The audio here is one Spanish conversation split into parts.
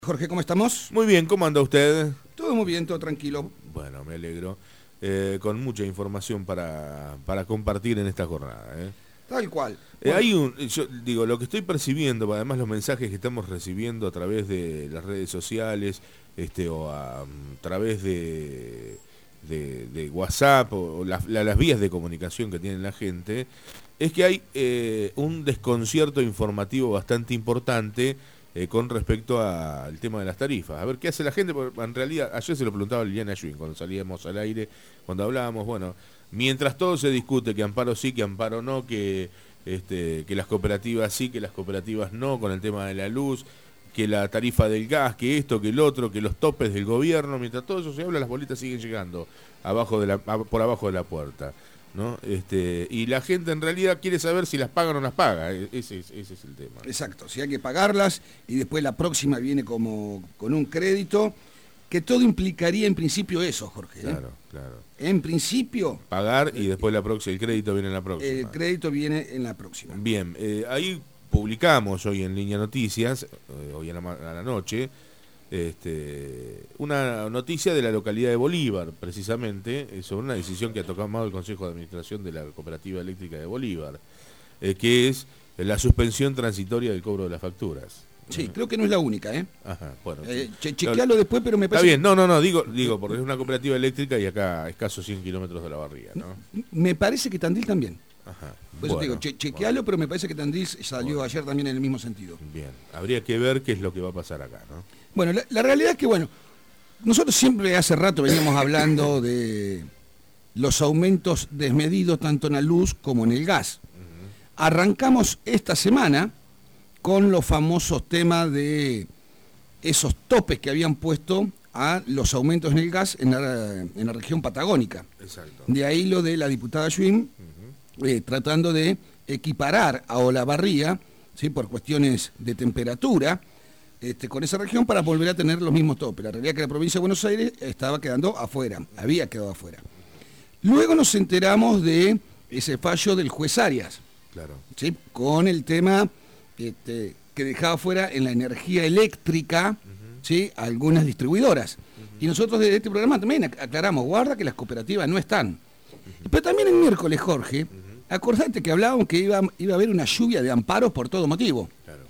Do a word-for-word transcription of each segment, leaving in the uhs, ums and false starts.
Jorge, ¿cómo estamos? Muy bien, ¿cómo anda usted? Todo muy bien, todo tranquilo. Bueno, me alegro. Eh, con mucha información para, para compartir en esta jornada. ¿eh? Tal cual. Eh, Bueno. hay un, yo digo, lo que estoy percibiendo, además los mensajes que estamos recibiendo a través de las redes sociales, este, o a, a través de, de, de WhatsApp, o, o la, la, las vías de comunicación que tiene la gente, es que hay eh, un desconcierto informativo bastante importante Eh, con respecto al tema de las tarifas. A ver, ¿qué hace la gente? Porque en realidad, ayer se lo preguntaba a Liliana Schwinn cuando salíamos al aire, cuando hablábamos, bueno, mientras todo se discute, que amparo sí, que amparo no, que, este, que las cooperativas sí, que las cooperativas no, con el tema de la luz, que la tarifa del gas, que esto, que el otro, que los topes del gobierno, mientras todo eso se habla, las bolitas siguen llegando abajo de la, por abajo de la puerta. ¿No? Este, y la gente en realidad quiere saber si las paga o no las paga, ese, ese, ese es el tema. Exacto, si hay que pagarlas y después la próxima viene como con un crédito, que todo implicaría en principio eso, Jorge. ¿eh? Claro, claro. En principio... Pagar y después la próxima, el crédito viene en la próxima. El crédito viene en la próxima. Bien, eh, ahí publicamos hoy en Línea Noticias, eh, hoy a la, a la noche, Este, una noticia de la localidad de Bolívar, precisamente, eh, sobre una decisión que ha tomado el Consejo de Administración de la Cooperativa Eléctrica de Bolívar, eh, que es la suspensión transitoria del cobro de las facturas. Sí, creo que no es la única, ¿eh? Ajá, bueno. Eh, che, chequealo después, pero me Está parece... bien, no, no, no, digo, digo, porque es una cooperativa eléctrica y acá a escasos cien kilómetros de la barría, ¿no? Me parece que Tandil también. Ajá. Por eso Bueno, te digo, che, chequealo, bueno. pero me parece que Tandil salió Bueno. ayer también en el mismo sentido. Bien, habría que ver qué es lo que va a pasar acá, ¿no? Bueno, la, la realidad es que, bueno, nosotros siempre hace rato veníamos hablando de los aumentos desmedidos tanto en la luz como en el gas. Uh-huh. Arrancamos esta semana con los famosos temas de esos topes que habían puesto a los aumentos en el gas en la, en la región patagónica. Exacto. De ahí lo de la diputada Schwinn, uh-huh. eh, tratando de equiparar a Olavarría, ¿sí? Por cuestiones de temperatura, Este, con esa región para volver a tener los mismos topes. La realidad es que la provincia de Buenos Aires estaba quedando afuera, había quedado afuera. Luego nos enteramos de ese fallo del juez Arias, claro. ¿sí? Con el tema este, que dejaba fuera en la energía eléctrica, uh-huh. ¿sí? Algunas distribuidoras. Uh-huh. Y nosotros desde este programa también aclaramos, guarda que las cooperativas no están. Uh-huh. Pero también el miércoles, Jorge, uh-huh. acordate que hablábamos que iba, iba a haber una lluvia de amparos por todo motivo. Claro.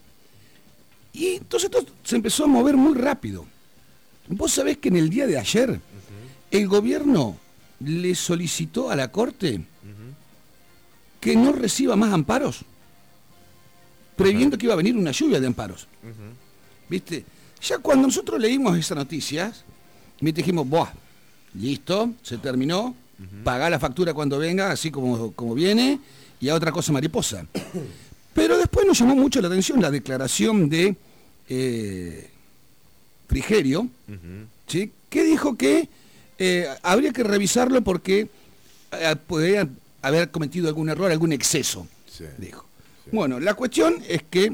Y entonces todo se empezó a mover muy rápido. Vos sabés que en el día de ayer, uh-huh. el gobierno le solicitó a la Corte uh-huh. que no reciba más amparos, previendo uh-huh. que iba a venir una lluvia de amparos. Uh-huh. ¿Viste? Ya cuando nosotros leímos esas noticias, dijimos, ¡buah! Listo, se terminó, uh-huh. pagá la factura cuando venga, así como, como viene, y a otra cosa mariposa. Pero después nos llamó mucho la atención la declaración de eh, Frigerio, uh-huh. ¿sí? Que dijo que eh, habría que revisarlo porque eh, podría haber cometido algún error, algún exceso, sí. dijo. Sí. Bueno, la cuestión es que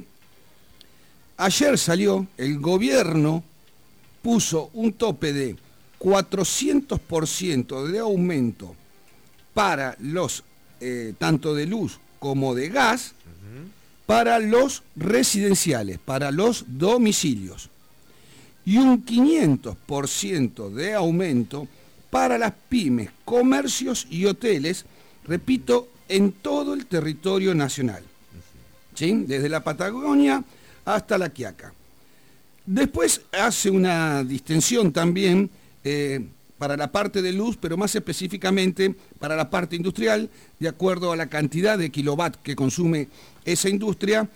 ayer salió, el gobierno puso un tope de cuatrocientos por ciento de aumento para los, eh, tanto de luz como de gas, para los residenciales, para los domicilios, y un quinientos por ciento de aumento para las pymes, comercios y hoteles, repito, en todo el territorio nacional, ¿sí? Desde la Patagonia hasta la Quiaca. Después hace una distensión también eh, para la parte de luz, pero más específicamente para la parte industrial, de acuerdo a la cantidad de kilovatts que consume esa industria,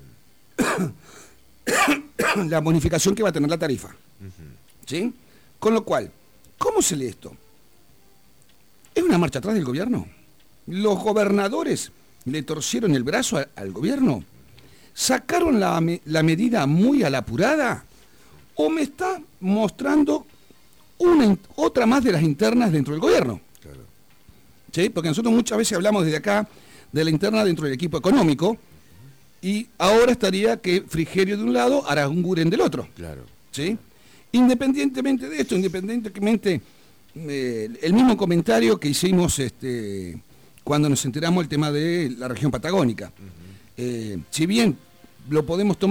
la bonificación que va a tener la tarifa. Uh-huh. ¿Sí? Con lo cual, ¿cómo se lee esto? ¿Es una marcha atrás del gobierno? ¿Los gobernadores le torcieron el brazo a, al gobierno? ¿Sacaron la, la medida muy a la apurada? ¿O me está mostrando una, otra más de las internas dentro del gobierno? Claro. ¿Sí? Porque nosotros muchas veces hablamos desde acá de la interna dentro del equipo económico, y ahora estaría que Frigerio de un lado, Aranguren del otro. Claro. ¿Sí? Independientemente de esto, independientemente, eh, el mismo comentario que hicimos este, cuando nos enteramos del tema de la región patagónica. Uh-huh. eh, si bien lo podemos tomar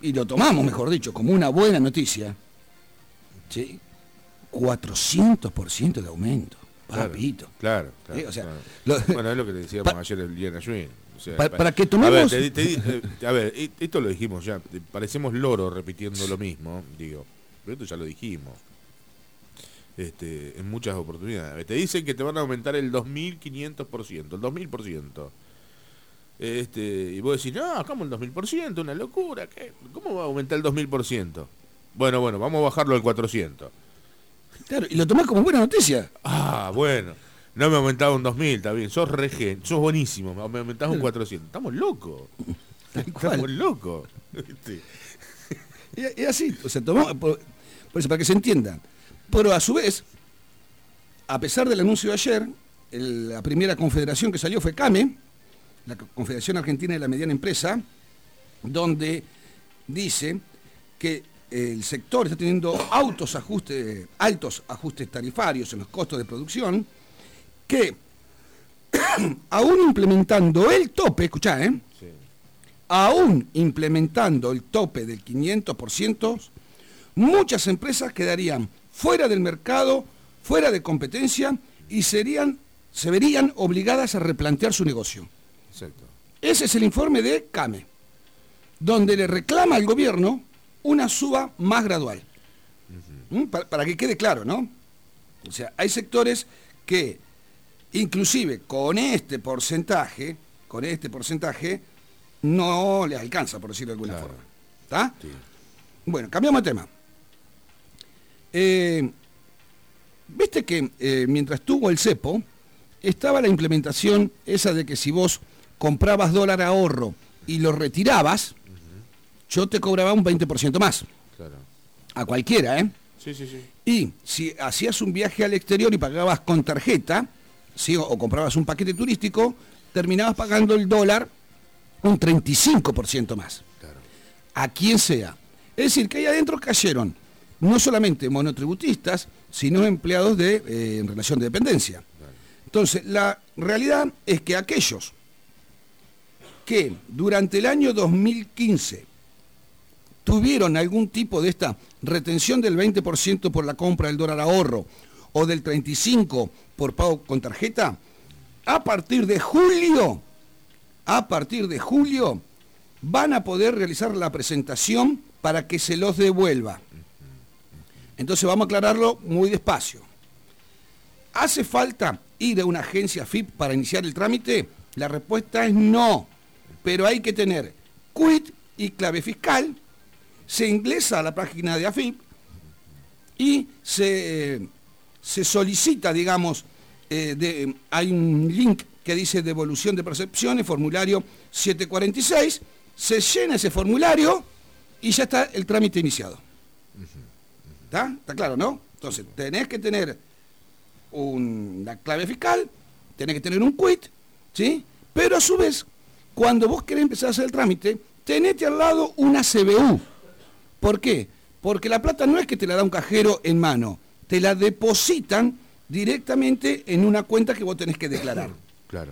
y lo tomamos, mejor dicho, como una buena noticia, ¿sí? cuatrocientos por ciento de aumento, papito. Claro, claro. ¿Eh? O sea, claro. Lo, bueno, es lo que le decíamos pa, ayer el día en Ayuin. O sea, para, para, para que tomemos... A ver, te, te, te, a ver, esto lo dijimos ya, parecemos loro repitiendo lo mismo, digo, pero esto ya lo dijimos. Este, en muchas oportunidades. Te dicen que te van a aumentar el dos mil quinientos por ciento, el dos mil por ciento. Este, y vos decís, no, ¿cómo el dos mil por ciento? Una locura. ¿Qué? ¿Cómo va a aumentar el dos mil por ciento? Bueno, bueno, vamos a bajarlo al cuatrocientos. Claro, y lo tomás como buena noticia. Ah, bueno. No me aumentaba un dos mil, está bien. Sos regen, sos buenísimo. Me aumentás un cuatrocientos. Estamos locos. Estamos locos. Y, y así, o sea, tomamos, por, por eso, para que se entienda. Pero a su vez, a pesar del anuncio de ayer, el, la primera confederación que salió fue CAME, la Confederación Argentina de la Mediana Empresa, donde dice que el sector está teniendo altos ajustes, altos ajustes tarifarios en los costos de producción, que aún implementando el tope, escuchá, ¿eh? Sí. Aún implementando el tope del quinientos por ciento, muchas empresas quedarían fuera del mercado, fuera de competencia y serían, se verían obligadas a replantear su negocio. Exacto. Ese es el informe de CAME, donde le reclama al gobierno una suba más gradual. Uh-huh. ¿Mm? Para, para que quede claro, ¿no? O sea, hay sectores que, inclusive con este porcentaje, con este porcentaje, no les alcanza, por decirlo de alguna claro. forma. ¿Está? Sí. Bueno, cambiamos de tema. Eh, Viste que eh, mientras tuvo el cepo, estaba la implementación esa de que si vos comprabas dólar ahorro y lo retirabas, uh-huh. yo te cobraba un veinte por ciento más. Claro. A cualquiera, ¿eh? Sí, sí, sí. Y si hacías un viaje al exterior y pagabas con tarjeta, ¿sí? o, o comprabas un paquete turístico, terminabas pagando el dólar un treinta y cinco por ciento más. Claro. A quien sea. Es decir, que ahí adentro cayeron no solamente monotributistas, sino empleados de, eh, en relación de dependencia. Claro. Entonces, la realidad es que aquellos que durante el año dos mil quince tuvieron algún tipo de esta retención del veinte por ciento por la compra del dólar ahorro o del treinta y cinco por ciento por pago con tarjeta, a partir de julio, a partir de julio, van a poder realizar la presentación para que se los devuelva. Entonces vamos a aclararlo muy despacio. ¿Hace falta ir a una agencia A F I P para iniciar el trámite? La respuesta es no, pero hay que tener quit y clave fiscal, se ingresa a la página de A F I P y se, se solicita, digamos, eh, de, hay un link que dice devolución de percepciones, formulario setecientos cuarenta y seis, se llena ese formulario y ya está el trámite iniciado. ¿Está? ¿Está claro, no? Entonces, tenés que tener una clave fiscal, tenés que tener un quit, ¿sí? Pero a su vez, cuando vos querés empezar a hacer el trámite, tenete al lado una C B U. ¿Por qué? Porque la plata no es que te la da un cajero en mano, te la depositan directamente en una cuenta que vos tenés que declarar. Claro.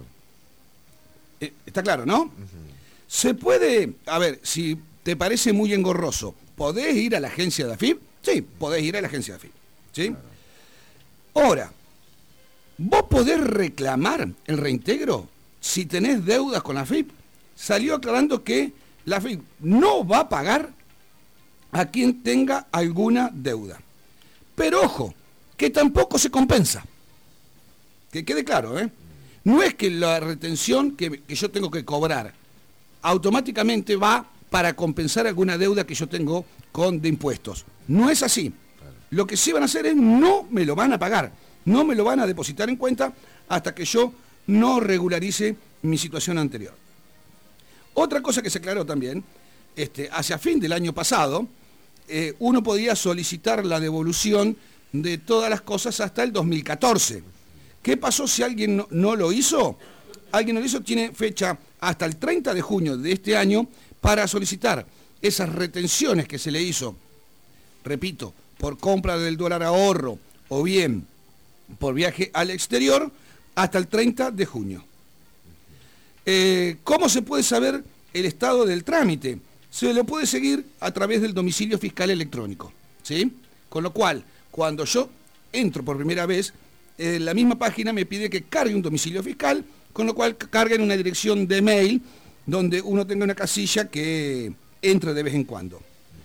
Eh, ¿Está claro, no? Uh-huh. Se puede, a ver, si te parece muy engorroso, ¿podés ir a la agencia de A F I P? Sí, podés ir a la agencia de A F I P. ¿Sí? Claro. Ahora, ¿vos podés reclamar el reintegro si tenés deudas con la A F I P? Salió aclarando que la A F I P no va a pagar a quien tenga alguna deuda. Pero ojo, que tampoco se compensa. Que quede claro, ¿eh? No es que la retención que, que yo tengo que cobrar automáticamente va para compensar alguna deuda que yo tengo con de impuestos. No es así. Claro. Lo que sí van a hacer es no me lo van a pagar, no me lo van a depositar en cuenta hasta que yo no regularice mi situación anterior. Otra cosa que se aclaró también, este, hacia fin del año pasado, eh, uno podía solicitar la devolución de todas las cosas hasta el dos mil catorce. ¿Qué pasó si alguien no, no lo hizo? Alguien no lo hizo, tiene fecha hasta el treinta de junio de este año para solicitar esas retenciones que se le hizo, repito, por compra del dólar ahorro o bien por viaje al exterior hasta el treinta de junio. Eh, ¿Cómo se puede saber el estado del trámite? se lo puede seguir a través del domicilio fiscal electrónico, ¿sí? Con lo cual, cuando yo entro por primera vez, eh, la misma página me pide que cargue un domicilio fiscal, con lo cual carga en una dirección de mail donde uno tenga una casilla que entre de vez en cuando.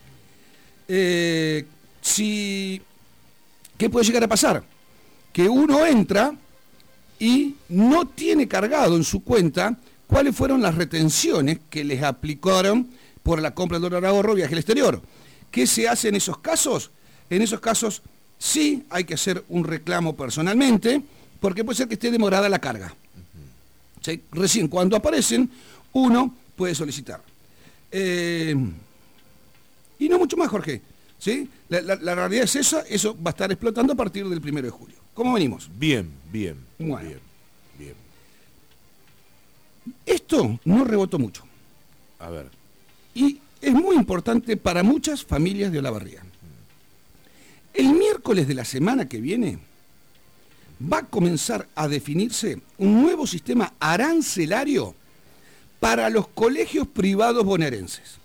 Eh, si, ¿Qué puede llegar a pasar? Que uno entra y no tiene cargado en su cuenta cuáles fueron las retenciones que les aplicaron por la compra del dólar ahorro viaje al exterior. ¿Qué se hace en esos casos? En esos casos sí hay que hacer un reclamo personalmente, porque puede ser que esté demorada la carga. ¿Sí? Recién cuando aparecen, uno puede solicitar. Eh, y no mucho más, Jorge. ¿Sí? La, la, la realidad es esa, eso va a estar explotando a partir del primero de julio. ¿Cómo venimos? Bien, bien, bueno. bien, bien. Esto no rebotó mucho. A ver. Y es muy importante para muchas familias de Olavarría. El miércoles de la semana que viene va a comenzar a definirse un nuevo sistema arancelario para los colegios privados bonaerenses.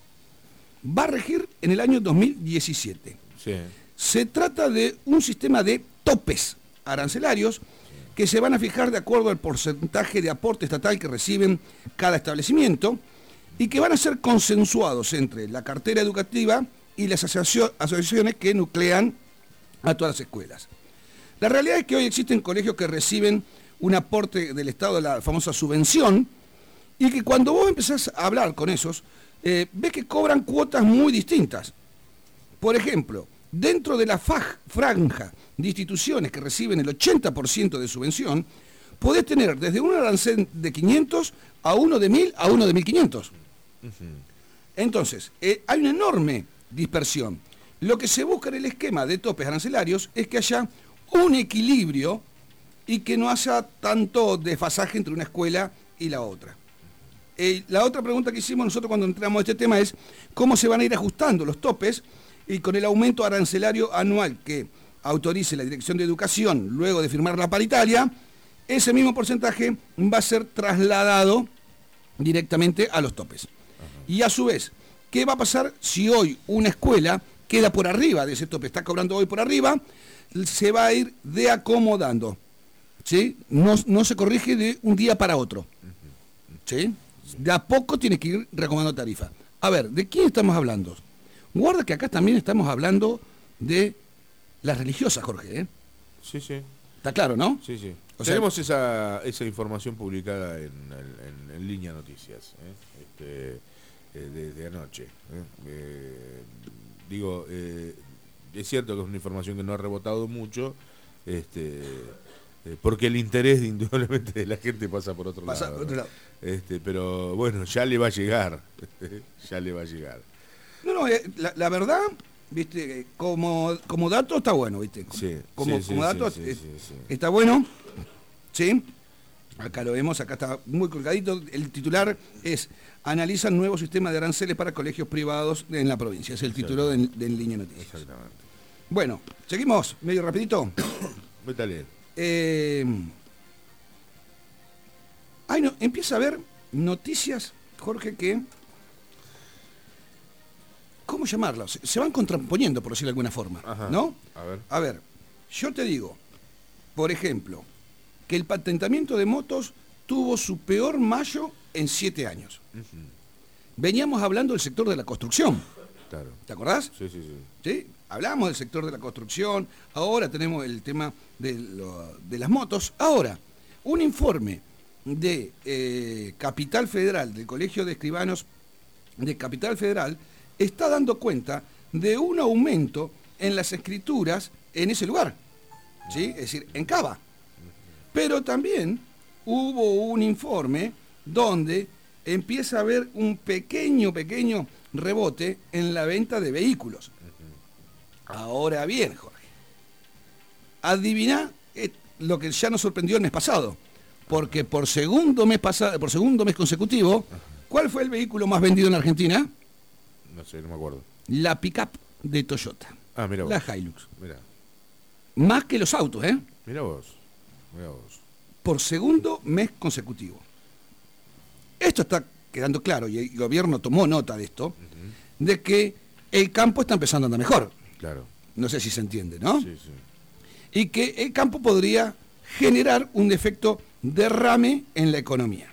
Va a regir en el año dos mil diecisiete. Sí. Se trata de un sistema de topes arancelarios que se van a fijar de acuerdo al porcentaje de aporte estatal que reciben cada establecimiento y que van a ser consensuados entre la cartera educativa y las asociaciones que nuclean a todas las escuelas. La realidad es que hoy existen colegios que reciben un aporte del Estado, de la famosa subvención, y que cuando vos empezás a hablar con esos, eh, ves que cobran cuotas muy distintas. Por ejemplo, dentro de la faj, franja de instituciones que reciben el ochenta por ciento de subvención, podés tener desde un arancel de quinientos a uno de mil a uno de mil quinientos. Uh-huh. Entonces, eh, hay una enorme dispersión. Lo que se busca en el esquema de topes arancelarios es que haya un equilibrio y que no haya tanto desfasaje entre una escuela y la otra. Eh, la otra pregunta que hicimos nosotros cuando entramos a este tema es cómo se van a ir ajustando los topes y con el aumento arancelario anual que autorice la Dirección de Educación luego de firmar la paritaria, ese mismo porcentaje va a ser trasladado directamente a los topes. Ajá. Y a su vez, ¿qué va a pasar si hoy una escuela queda por arriba de ese tope? Está cobrando hoy por arriba, se va a ir deacomodando, ¿sí? No, no se corrige de un día para otro, ¿sí? De a poco tiene que ir reacomodando tarifa. A ver, ¿de quién estamos hablando? Guarda que acá también estamos hablando de las religiosas, Jorge, ¿eh? Sí, sí. Está claro, ¿no? Sí, sí. O Tenemos sea, esa, esa información publicada en, en, en Línea Noticias, ¿eh? Este, eh, desde anoche. ¿eh? Eh, digo, eh, es cierto que es una información que no ha rebotado mucho, este, eh, porque el interés indudablemente de la gente pasa por otro pasa lado. por otro ¿no? lado. Este, pero bueno, ya le va a llegar, ya le va a llegar. No, no, eh, la, la verdad, viste, como, como dato está bueno, viste. Sí, como, sí, como sí, dato sí, eh, sí, sí. está bueno, ¿sí? Acá lo vemos, acá está muy colgadito. El titular es: analizan nuevo sistema de aranceles para colegios privados en la provincia. Es el título de, de En Línea Noticias. Exactamente. Bueno, seguimos, medio rapidito. Métale. Eh, ay, no, empieza a haber noticias, Jorge, que... ¿Cómo llamarlas? Se van contraponiendo, por decirlo de alguna forma. Ajá. ¿No? A ver. A ver, yo te digo, por ejemplo, que el patentamiento de motos tuvo su peor mayo en siete años. Uh-huh. Veníamos hablando del sector de la construcción. Claro. ¿Te acordás? Sí, sí, sí. ¿Sí? Hablamos del sector de la construcción, ahora tenemos el tema de, lo, de las motos. Ahora, un informe de eh, Capital Federal, del Colegio de Escribanos de Capital Federal, está dando cuenta de un aumento en las escrituras en ese lugar, ¿sí? Es decir, en Cava. Pero también hubo un informe donde empieza a haber un pequeño, pequeño rebote en la venta de vehículos. Ahora bien, Jorge, adivina lo que ya nos sorprendió el mes pasado, porque por segundo mes pasado, por segundo mes consecutivo, ¿cuál fue el vehículo más vendido en Argentina? No sé, no me acuerdo. La pick-up de Toyota. Ah, mira vos. La Hilux. Mira. Más que los autos, ¿eh? Mira vos. Mira vos. Por segundo mes consecutivo. Esto está quedando claro, y el gobierno tomó nota de esto, uh-huh. de que el campo está empezando a andar mejor. Claro. No sé si se entiende, ¿no? Sí, sí. Y que el campo podría generar un efecto derrame en la economía.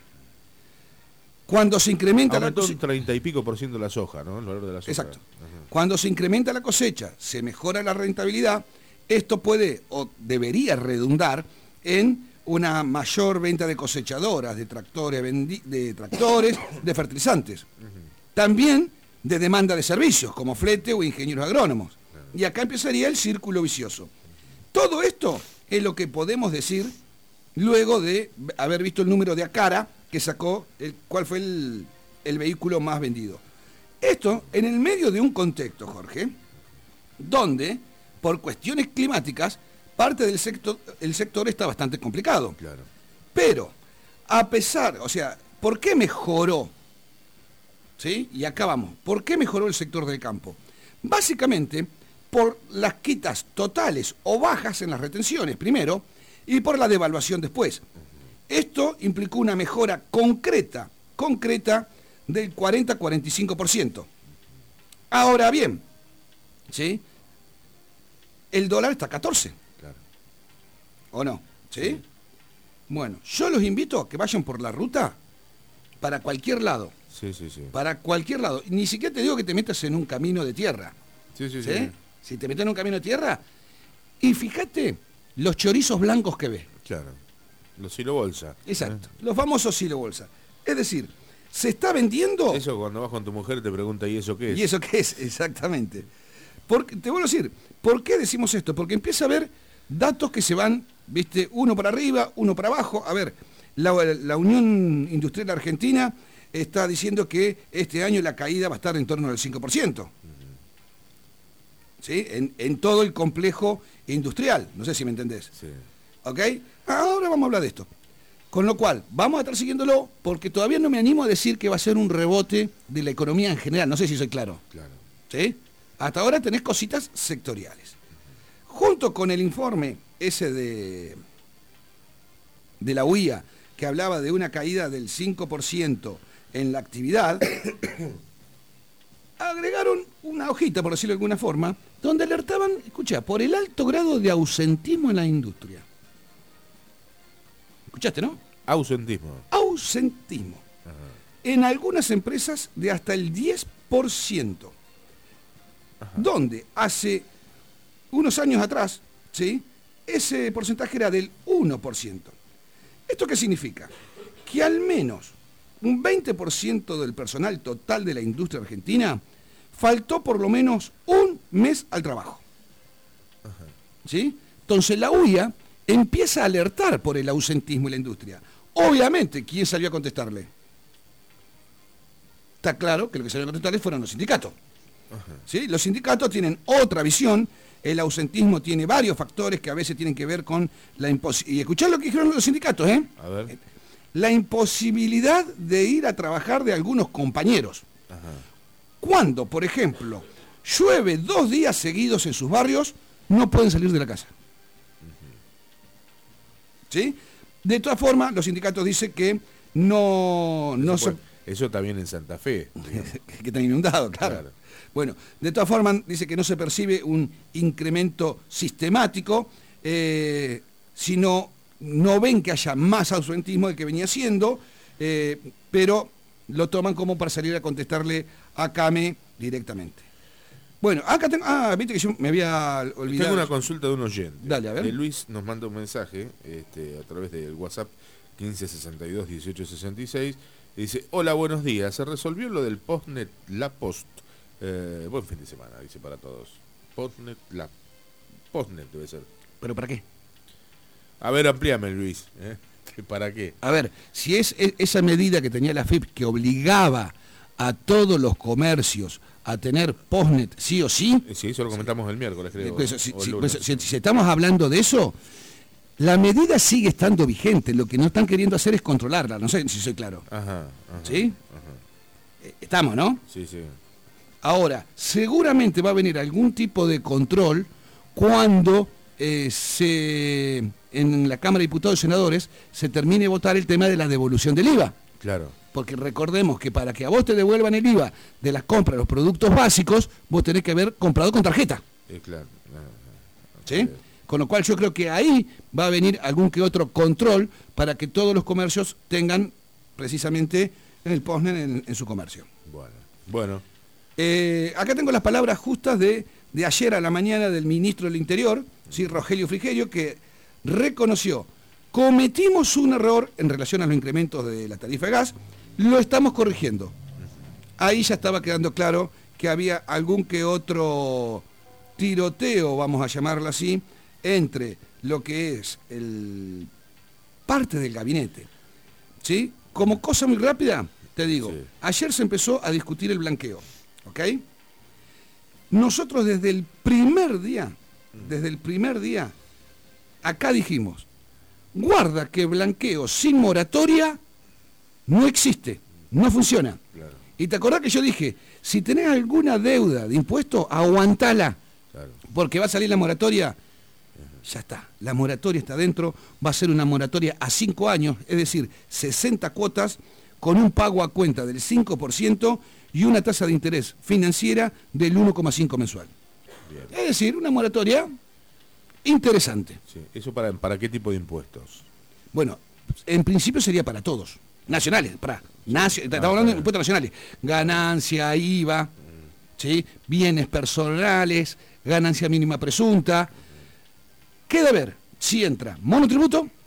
Cuando se incrementa Aumentó la un treinta y pico por ciento la soja, ¿no? El valor de la soja. Exacto. Ajá. Cuando se incrementa la cosecha, se mejora la rentabilidad, esto puede o debería redundar en una mayor venta de cosechadoras, de tractores, de, tractores, de fertilizantes. Uh-huh. También de demanda de servicios, como flete o ingenieros agrónomos. Uh-huh. Y acá empezaría el círculo vicioso. Todo esto es lo que podemos decir luego de haber visto el número de Acara, que sacó el, cuál fue el, el vehículo más vendido. Esto en el medio de un contexto, Jorge, donde, por cuestiones climáticas, parte del sector, el sector está bastante complicado. Claro. Pero, a pesar, o sea, ¿por qué mejoró? ¿Sí? Y acá vamos. ¿Por qué mejoró el sector del campo? Básicamente, por las quitas totales o bajas en las retenciones, primero, y por la devaluación después. Esto implicó una mejora concreta, concreta del cuarenta a cuarenta y cinco por ciento. Ahora bien, ¿sí? El dólar está a catorce. Claro. ¿O no? ¿Sí? Sí. Bueno, yo los invito a que vayan por la ruta para cualquier lado. Sí, sí, sí. Para cualquier lado. Ni siquiera te digo que te metas en un camino de tierra. Sí, sí, ¿Sí? sí. Si te metes en un camino de tierra, y fíjate los chorizos blancos que ves. Claro. Los silo bolsa. Exacto. ¿Eh? Los famosos silo bolsa. Es decir, se está vendiendo... Eso cuando vas con tu mujer te pregunta, ¿y eso qué es? ¿Y eso qué es? Exactamente. Porque, te vuelvo a decir, ¿por qué decimos esto? Porque empieza a haber datos que se van, viste, uno para arriba, uno para abajo. A ver, la, la Unión Industrial Argentina está diciendo que este año la caída va a estar en torno al cinco por ciento. Uh-huh. ¿Sí? En, en todo el complejo industrial. No sé si me entendés. Sí. ¿Ok? Ahora vamos a hablar de esto. Con lo cual, vamos a estar siguiéndolo porque todavía no me animo a decir que va a ser un rebote de la economía en general. No sé si soy claro. Claro. ¿Sí? Hasta ahora tenés cositas sectoriales. Junto con el informe ese de, de la U I A, que hablaba de una caída del cinco por ciento en la actividad, agregaron una hojita, por decirlo de alguna forma, donde alertaban, escucha, por el alto grado de ausentismo en la industria. ¿Escuchaste, no? Ausentismo. Ausentismo. Ajá. En algunas empresas de hasta el diez por ciento. Ajá. Donde hace unos años atrás, ¿sí?, ese porcentaje era del uno por ciento. ¿Esto qué significa? Que al menos un veinte por ciento del personal total de la industria argentina faltó por lo menos un mes al trabajo. Ajá. ¿Sí? Entonces la U I A empieza a alertar por el ausentismo en la industria. Obviamente, ¿quién salió a contestarle? Está claro que lo que salió a contestarle fueron los sindicatos. Ajá. ¿Sí? Los sindicatos tienen otra visión. El ausentismo tiene varios factores que a veces tienen que ver con la imposibilidad. Y escuchad lo que dijeron los sindicatos, ¿eh? A ver. La imposibilidad de ir a trabajar de algunos compañeros. Ajá. Cuando, por ejemplo, llueve dos días seguidos en sus barrios, no pueden salir de la casa. ¿Sí? De todas formas, los sindicatos dicen que no, no eso, se... puede, eso está bien en Santa Fe. que están inundados, claro. claro. Bueno, de todas formas, dice que no se percibe un incremento sistemático, eh, sino no ven que haya más ausentismo del que venía siendo, eh, pero lo toman como para salir a contestarle a Came directamente. Bueno, acá tengo... Ah, viste que yo me había olvidado. Tengo una consulta de un oyente. Dale, a ver. Eh, Luis nos manda un mensaje este, a través del WhatsApp quince sesenta y dos dieciocho sesenta y seis. Y dice, hola, buenos días. Se resolvió lo del Postnet La Post. Eh, buen fin de semana, dice para todos. Postnet La Postnet debe ser. ¿Pero para qué? A ver, amplíame, Luis. ¿eh? ¿Para qué? A ver, si es esa medida que tenía la F I P que obligaba a todos los comercios a tener Postnet sí o sí. Sí, eso lo comentamos el miércoles, creo. Pues, si, si, pues, si, si estamos hablando de eso, la medida sigue estando vigente. Lo que no están queriendo hacer es controlarla. No sé si soy claro. Ajá, ajá, ¿sí? Ajá. Estamos, ¿no? Sí, sí. Ahora, seguramente va a venir algún tipo de control cuando eh, se en la Cámara de Diputados y Senadores se termine de votar el tema de la devolución del I V A. Claro. Porque recordemos que para que a vos te devuelvan el I V A de las compras de los productos básicos, vos tenés que haber comprado con tarjeta. Eh, claro. No, no, no. ¿Sí? Okay. Con lo cual yo creo que ahí va a venir algún que otro control para que todos los comercios tengan precisamente el POSNET en, en su comercio. Bueno, bueno. Eh, acá tengo las palabras justas de, de ayer a la mañana del ministro del Interior, ¿sí? Rogelio Frigerio, que reconoció: cometimos un error en relación a los incrementos de la tarifa de gas, lo estamos corrigiendo. Ahí ya estaba quedando claro que había algún que otro tiroteo, vamos a llamarlo así, entre lo que es el parte del gabinete, ¿sí? Como cosa muy rápida, te digo, sí. Ayer se empezó a discutir el blanqueo, ¿ok? Nosotros desde el primer día, desde el primer día, acá dijimos: guarda que blanqueo sin moratoria no existe, no funciona. Claro. Y te acordás que yo dije, si tenés alguna deuda de impuestos, aguantala, claro. Porque va a salir la moratoria. Ya está, la moratoria está dentro, va a ser una moratoria a cinco años, es decir, sesenta cuotas con un pago a cuenta del cinco por ciento y una tasa de interés financiera del uno coma cinco mensual. Bien. Es decir, una moratoria interesante. Sí. ¿Eso para, para qué tipo de impuestos? Bueno, en principio sería para todos, nacionales, para, nacio, estamos no, hablando de impuestos nacionales, ganancia, I V A, mm. ¿sí? Bienes personales, ganancia mínima presunta. Queda ver si entra monotributo, uh-huh.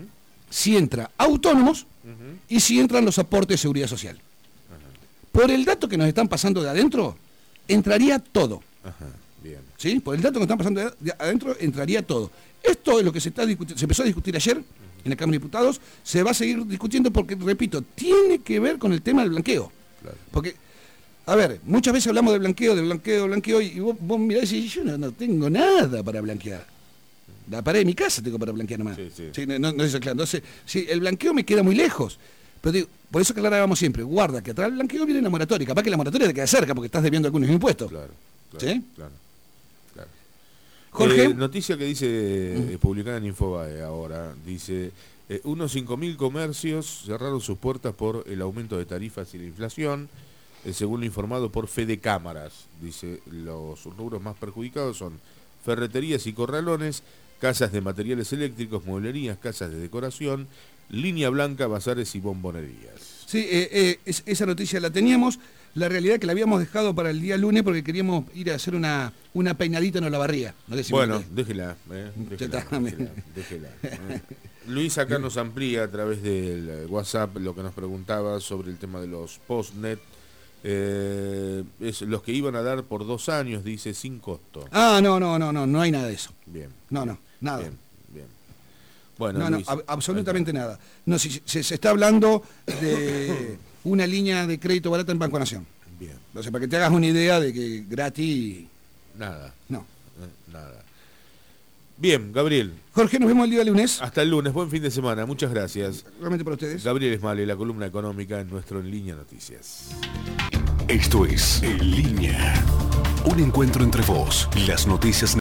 si entra autónomos uh-huh. y si entran los aportes de seguridad social. Uh-huh. Por el dato que nos están pasando de adentro, entraría todo. Uh-huh. Bien. ¿Sí? Por el dato que nos están pasando de adentro, entraría todo. Esto es lo que se, está discutiendo, se empezó a discutir ayer uh-huh. en la Cámara de Diputados, se va a seguir discutiendo porque, repito, tiene que ver con el tema del blanqueo. Claro. Porque, a ver, muchas veces hablamos de blanqueo, de blanqueo, de blanqueo, y vos, vos mirás y decís, yo no, no tengo nada para blanquear. La pared de mi casa tengo para blanquear nomás. Sí, sí. Sí, no, no, no es claro. Entonces, sí, el blanqueo me queda muy lejos. Pero digo, por eso aclarábamos siempre, guarda que atrás del blanqueo viene la moratoria. Capaz que la moratoria te queda cerca porque estás debiendo algunos impuestos. Claro, claro. ¿Sí? Claro, claro. Jorge. Eh, noticia que dice, eh, publicada en Infobae ahora, dice, eh, unos cinco mil comercios cerraron sus puertas por el aumento de tarifas y la inflación, eh, según lo informado por Fede Cámaras. Dice, los rubros más perjudicados son ferreterías y corralones, casas de materiales eléctricos, mueblerías, casas de decoración, línea blanca, bazares y bombonerías. Sí, eh, eh, es, esa noticia la teníamos. La realidad es que la habíamos dejado para el día lunes porque queríamos ir a hacer una, una peinadita en Olavarría. No sé si bueno, déjela, eh, déjela, déjela, déjela eh. Luis acá nos amplía a través del WhatsApp lo que nos preguntaba sobre el tema de los postnet. Eh, es los que iban a dar por dos años, dice, sin costo. Ah, no, no, no, no, no hay nada de eso. Bien. No, no, nada. Bien, bien. Bueno, no, Luis, no, ab- absolutamente okay. nada. No, si, se, se está hablando de una línea de crédito barata en Banco Nación. Bien. O sea, para que te hagas una idea de que gratis... Nada. No. Eh, nada. Bien, Gabriel. Jorge, nos vemos el día lunes. Hasta el lunes, buen fin de semana, muchas gracias. Realmente para ustedes. Gabriel Esmale, la columna económica en nuestro En Línea Noticias. Esto es En Línea. Un encuentro entre vos, las noticias